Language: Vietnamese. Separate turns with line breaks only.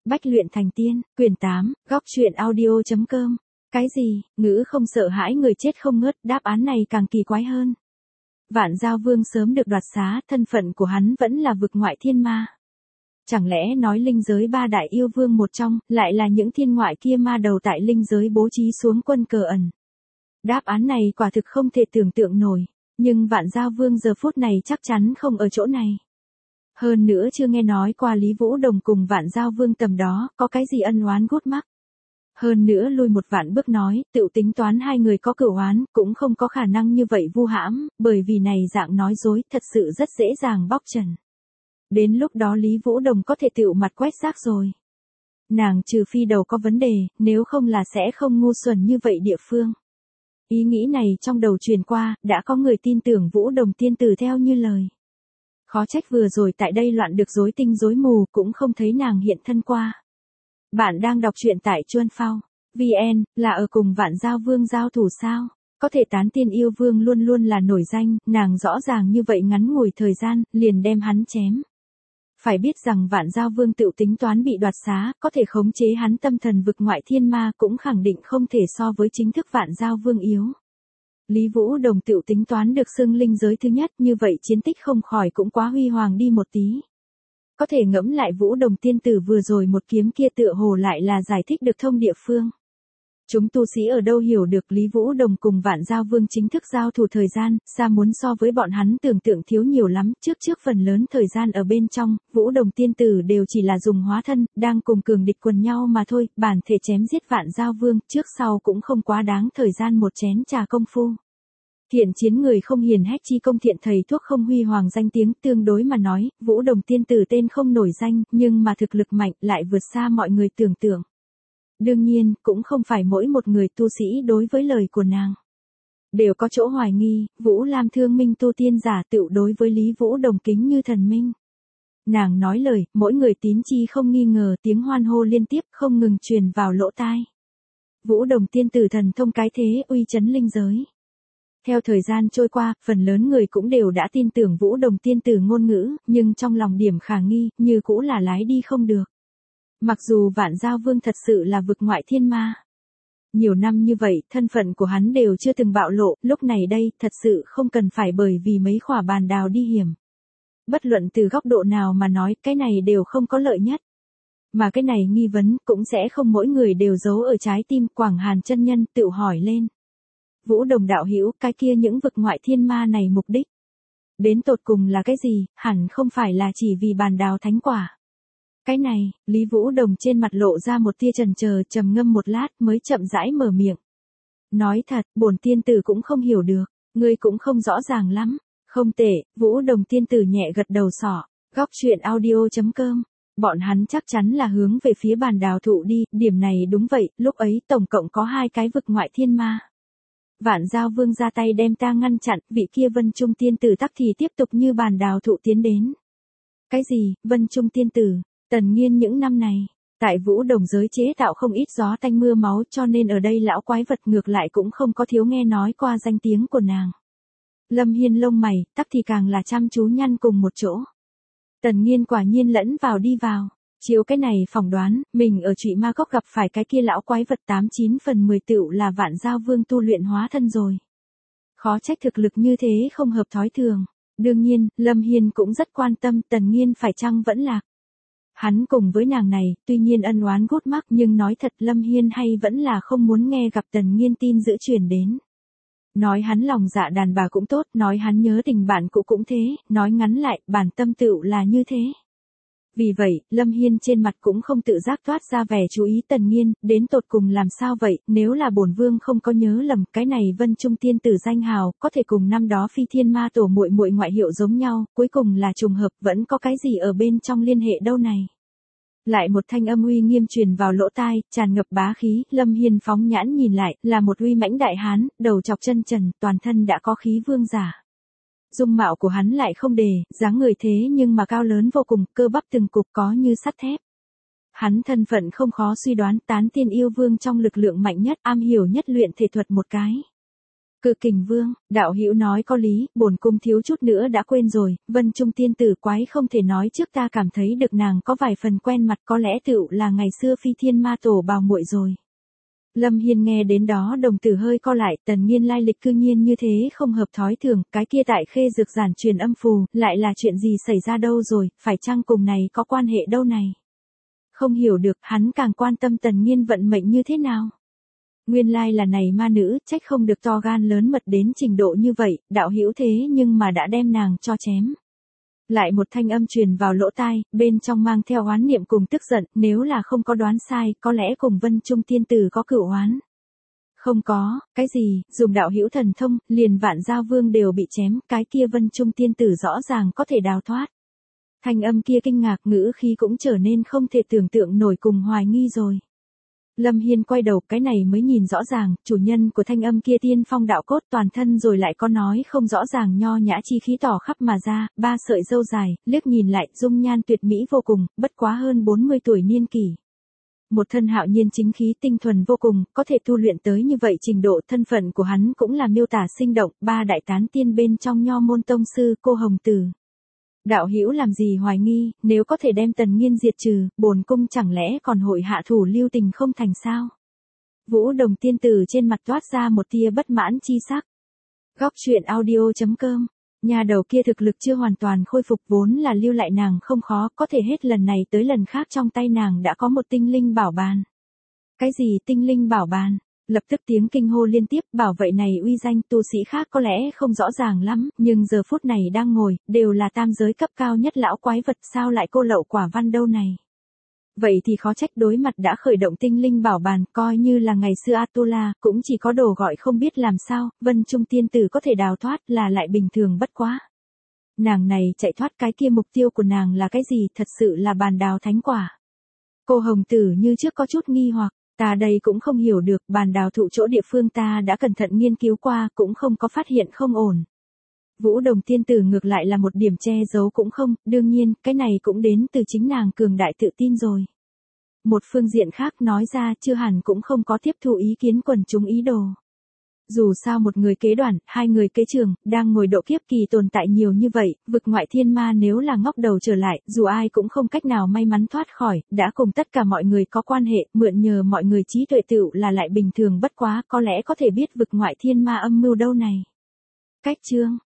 Bách luyện thành tiên, quyển 8, góc truyện audio.com. Cái gì, ngữ không sợ hãi người chết không ngớt, đáp án này càng kỳ quái hơn. Vạn Giao Vương sớm được đoạt xá, thân phận của hắn vẫn là vực ngoại thiên ma. Chẳng lẽ nói linh giới ba đại yêu vương một trong, lại là những thiên ngoại kia ma đầu tại linh giới bố trí xuống quân cờ ẩn. Đáp án này quả thực không thể tưởng tượng nổi, nhưng Vạn Giao Vương giờ phút này chắc chắn không ở chỗ này. Hơn nữa chưa nghe nói qua Lý Vũ Đồng cùng Vạn Giao Vương tầm đó, có cái gì ân oán gút mắc. Hơn nữa lui một vạn bước nói, tự tính toán hai người có cửu oán, cũng không có khả năng như vậy vu hãm, bởi vì này dạng nói dối thật sự rất dễ dàng bóc trần. Đến lúc đó Lý Vũ Đồng có thể tựu mặt quét rác rồi. Nàng trừ phi đầu có vấn đề, nếu không là sẽ không ngu xuẩn như vậy địa phương. Ý nghĩ này trong đầu truyền qua, đã có người tin tưởng Vũ Đồng tiên tử theo như lời. Khó trách vừa rồi tại đây loạn được rối tinh rối mù cũng không thấy nàng hiện thân qua. Bạn đang đọc truyện tại Chuan Phao VN, là ở cùng Vạn Giao Vương giao thủ sao? Có thể tán tiên yêu vương luôn luôn là nổi danh, nàng rõ ràng như vậy ngắn ngủi thời gian, liền đem hắn chém. Phải biết rằng Vạn Giao Vương tự tính toán bị đoạt xá, có thể khống chế hắn tâm thần vực ngoại thiên ma cũng khẳng định không thể so với chính thức Vạn Giao Vương yếu. Lý Vũ Đồng tự tính toán được xưng linh giới thứ nhất, như vậy chiến tích không khỏi cũng quá huy hoàng đi một tí. Có thể ngẫm lại Vũ Đồng tiên tử vừa rồi một kiếm kia tựa hồ lại là giải thích được thông địa phương. Chúng tu sĩ ở đâu hiểu được Lý Vũ Đồng cùng Vạn Giao Vương chính thức giao thủ thời gian, xa muốn so với bọn hắn tưởng tượng thiếu nhiều lắm, trước phần lớn thời gian ở bên trong, Vũ Đồng tiên tử đều chỉ là dùng hóa thân, đang cùng cường địch quần nhau mà thôi, bản thể chém giết Vạn Giao Vương, trước sau cũng không quá đáng thời gian một chén trà công phu. Thiện chiến người không hiền hách chi công thiện thầy thuốc không huy hoàng danh tiếng, tương đối mà nói, Vũ Đồng tiên tử tên không nổi danh, nhưng mà thực lực mạnh lại vượt xa mọi người tưởng tượng. Đương nhiên, cũng không phải mỗi một người tu sĩ đối với lời của nàng đều có chỗ hoài nghi, Vũ Lam thương minh tu tiên giả tựu đối với Lý Vũ Đồng kính như thần minh. Nàng nói lời, mỗi người tín chi không nghi ngờ, tiếng hoan hô liên tiếp không ngừng truyền vào lỗ tai. Vũ Đồng tiên tử thần thông cái thế uy chấn linh giới. Theo thời gian trôi qua, phần lớn người cũng đều đã tin tưởng Vũ Đồng tiên tử ngôn ngữ, nhưng trong lòng điểm khả nghi, như cũ là lái đi không được. Mặc dù Vạn Giao Vương thật sự là vực ngoại thiên ma. Nhiều năm như vậy, thân phận của hắn đều chưa từng bạo lộ, lúc này đây, thật sự không cần phải bởi vì mấy khỏa bàn đào đi hiểm. Bất luận từ góc độ nào mà nói, cái này đều không có lợi nhất. Mà cái này nghi vấn, cũng sẽ không mỗi người đều giấu ở trái tim. Quảng Hàn chân nhân tự hỏi lên. Vũ Đồng đạo hữu, cái kia những vực ngoại thiên ma này mục đích đến tột cùng là cái gì, hẳn không phải là chỉ vì bàn đào thánh quả. Cái này, Lý Vũ Đồng trên mặt lộ ra một tia chần chờ, trầm ngâm một lát mới chậm rãi mở miệng. Nói thật, bổn tiên tử cũng không hiểu được, ngươi cũng không rõ ràng lắm. Không tệ, Vũ Đồng tiên tử nhẹ gật đầu sỏ. Góc truyện audio.com. Bọn hắn chắc chắn là hướng về phía bàn đào thụ đi, điểm này đúng vậy, lúc ấy tổng cộng có 2 cái vực ngoại thiên ma. Vạn Giao Vương ra tay đem ta ngăn chặn, vị kia Vân Trung tiên tử tắc thì tiếp tục như bàn đào thụ tiến đến. Cái gì, Vân Trung tiên tử? Tần Nghiên những năm này, tại Vũ Đồng giới chế tạo không ít gió tanh mưa máu, cho nên ở đây lão quái vật ngược lại cũng không có thiếu nghe nói qua danh tiếng của nàng. Lâm Hiên lông mày, tắc thì càng là chăm chú nhăn cùng một chỗ. Tần Nghiên quả nhiên lẫn vào đi vào. Chiếu cái này phỏng đoán, mình ở Trụy Ma Cốc gặp phải cái kia lão quái vật 89 phần 10 tựu là Vạn Giao Vương tu luyện hóa thân rồi. Khó trách thực lực như thế không hợp thói thường. Đương nhiên, Lâm Hiên cũng rất quan tâm Tần Nghiên phải chăng vẫn lạc. Hắn cùng với nàng này, tuy nhiên ân oán gút mắc, nhưng nói thật Lâm Hiên hay vẫn là không muốn nghe gặp Tần Nghiên tin dữ truyền đến. Nói hắn lòng dạ đàn bà cũng tốt, nói hắn nhớ tình bạn cũ cũng thế, nói ngắn lại, bản tâm tựu là như thế. Vì vậy, Lâm Hiên trên mặt cũng không tự giác toát ra vẻ chú ý Tần Nghiên, đến tột cùng làm sao vậy, nếu là bổn vương không có nhớ lầm, cái này Vân Trung tiên tử danh hào, có thể cùng năm đó Phi Thiên Ma tổ muội muội ngoại hiệu giống nhau, cuối cùng là trùng hợp, vẫn có cái gì ở bên trong liên hệ đâu này. Lại một thanh âm uy nghiêm truyền vào lỗ tai, tràn ngập bá khí, Lâm Hiên phóng nhãn nhìn lại, là một uy mãnh đại hán, đầu chọc chân trần, toàn thân đã có khí vương giả. Dung mạo của hắn lại không đề, dáng người thế nhưng mà cao lớn vô cùng, cơ bắp từng cục có như sắt thép. Hắn thân phận không khó suy đoán, tán tiên yêu vương trong lực lượng mạnh nhất, am hiểu nhất luyện thể thuật một cái. Cự Kình Vương, đạo hữu nói có lý, bổn cung thiếu chút nữa đã quên rồi, Vân Trung tiên tử quái không thể nói trước ta cảm thấy được nàng có vài phần quen mặt có lẽ tựu là ngày xưa Phi Thiên Ma Tổ bào muội rồi. Lâm Hiên nghe đến đó đồng tử hơi co lại, Tần Nghiên lai lịch cư nhiên như thế không hợp thói thường, cái kia tại Khê Dược giản truyền âm phù, lại là chuyện gì xảy ra đâu rồi, phải chăng cùng này có quan hệ đâu này? Không hiểu được, hắn càng quan tâm Tần Nghiên vận mệnh như thế nào. Nguyên lai là này ma nữ, trách không được to gan lớn mật đến trình độ như vậy, đạo hữu thế nhưng mà đã đem nàng cho chém. Lại một thanh âm truyền vào lỗ tai, bên trong mang theo oán niệm cùng tức giận, nếu là không có đoán sai, có lẽ cùng Vân Trung tiên tử có cửu oán. Không có, cái gì, dùng đạo hữu thần thông, liền Vạn Giao Vương đều bị chém, cái kia Vân Trung tiên tử rõ ràng có thể đào thoát. Thanh âm kia kinh ngạc, ngữ khí cũng trở nên không thể tưởng tượng nổi cùng hoài nghi rồi. Lâm Hiên quay đầu, cái này mới nhìn rõ ràng, chủ nhân của thanh âm kia tiên phong đạo cốt toàn thân rồi lại có nói không rõ ràng nho nhã chi khí tỏ khắp mà ra, ba sợi râu dài, liếc nhìn lại, dung nhan tuyệt mỹ vô cùng, bất quá hơn 40 tuổi niên kỷ. Một thân hạo nhiên chính khí tinh thuần vô cùng, có thể tu luyện tới như vậy trình độ, thân phận của hắn cũng là miêu tả sinh động, ba đại tán tiên bên trong nho môn tông sư, cô Hồng Tử. Đạo hữu làm gì hoài nghi, nếu có thể đem Tần Nghiên diệt trừ, bổn cung chẳng lẽ còn hội hạ thủ lưu tình không thành sao? Vũ Đồng tiên tử trên mặt toát ra một tia bất mãn chi sắc. Góc truyện audio.com, nhà đầu kia thực lực chưa hoàn toàn khôi phục vốn là lưu lại nàng không khó, có thể hết lần này tới lần khác trong tay nàng đã có một tinh linh bảo bàn. Cái gì tinh linh bảo bàn? Lập tức tiếng kinh hô liên tiếp, bảo vậy này uy danh tu sĩ khác có lẽ không rõ ràng lắm, nhưng giờ phút này đang ngồi, đều là tam giới cấp cao nhất lão quái vật sao lại cô lậu quả văn đâu này. Vậy thì khó trách đối mặt đã khởi động tinh linh bảo bàn, coi như là ngày xưa Atula, cũng chỉ có đồ gọi không biết làm sao, Vân Trung tiên tử có thể đào thoát là lại bình thường bất quá. Nàng này chạy thoát cái kia mục tiêu của nàng là cái gì, thật sự là bàn đào thánh quả. Cô Hồng Tử như trước có chút nghi hoặc. Ta đây cũng không hiểu được, bàn đào thụ chỗ địa phương ta đã cẩn thận nghiên cứu qua, cũng không có phát hiện không ổn. Vũ Đồng tiên tử ngược lại là một điểm che giấu cũng không, đương nhiên, cái này cũng đến từ chính nàng cường đại tự tin rồi. Một phương diện khác nói ra chưa hẳn cũng không có tiếp thu ý kiến quần chúng ý đồ. Dù sao một người kế đoàn, hai người kế trường, đang ngồi độ kiếp kỳ tồn tại nhiều như vậy, vực ngoại thiên ma nếu là ngóc đầu trở lại, dù ai cũng không cách nào may mắn thoát khỏi, đã cùng tất cả mọi người có quan hệ, mượn nhờ mọi người trí tuệ tựu là lại bình thường bất quá, có lẽ có thể biết vực ngoại thiên ma âm mưu đâu này. Cách chương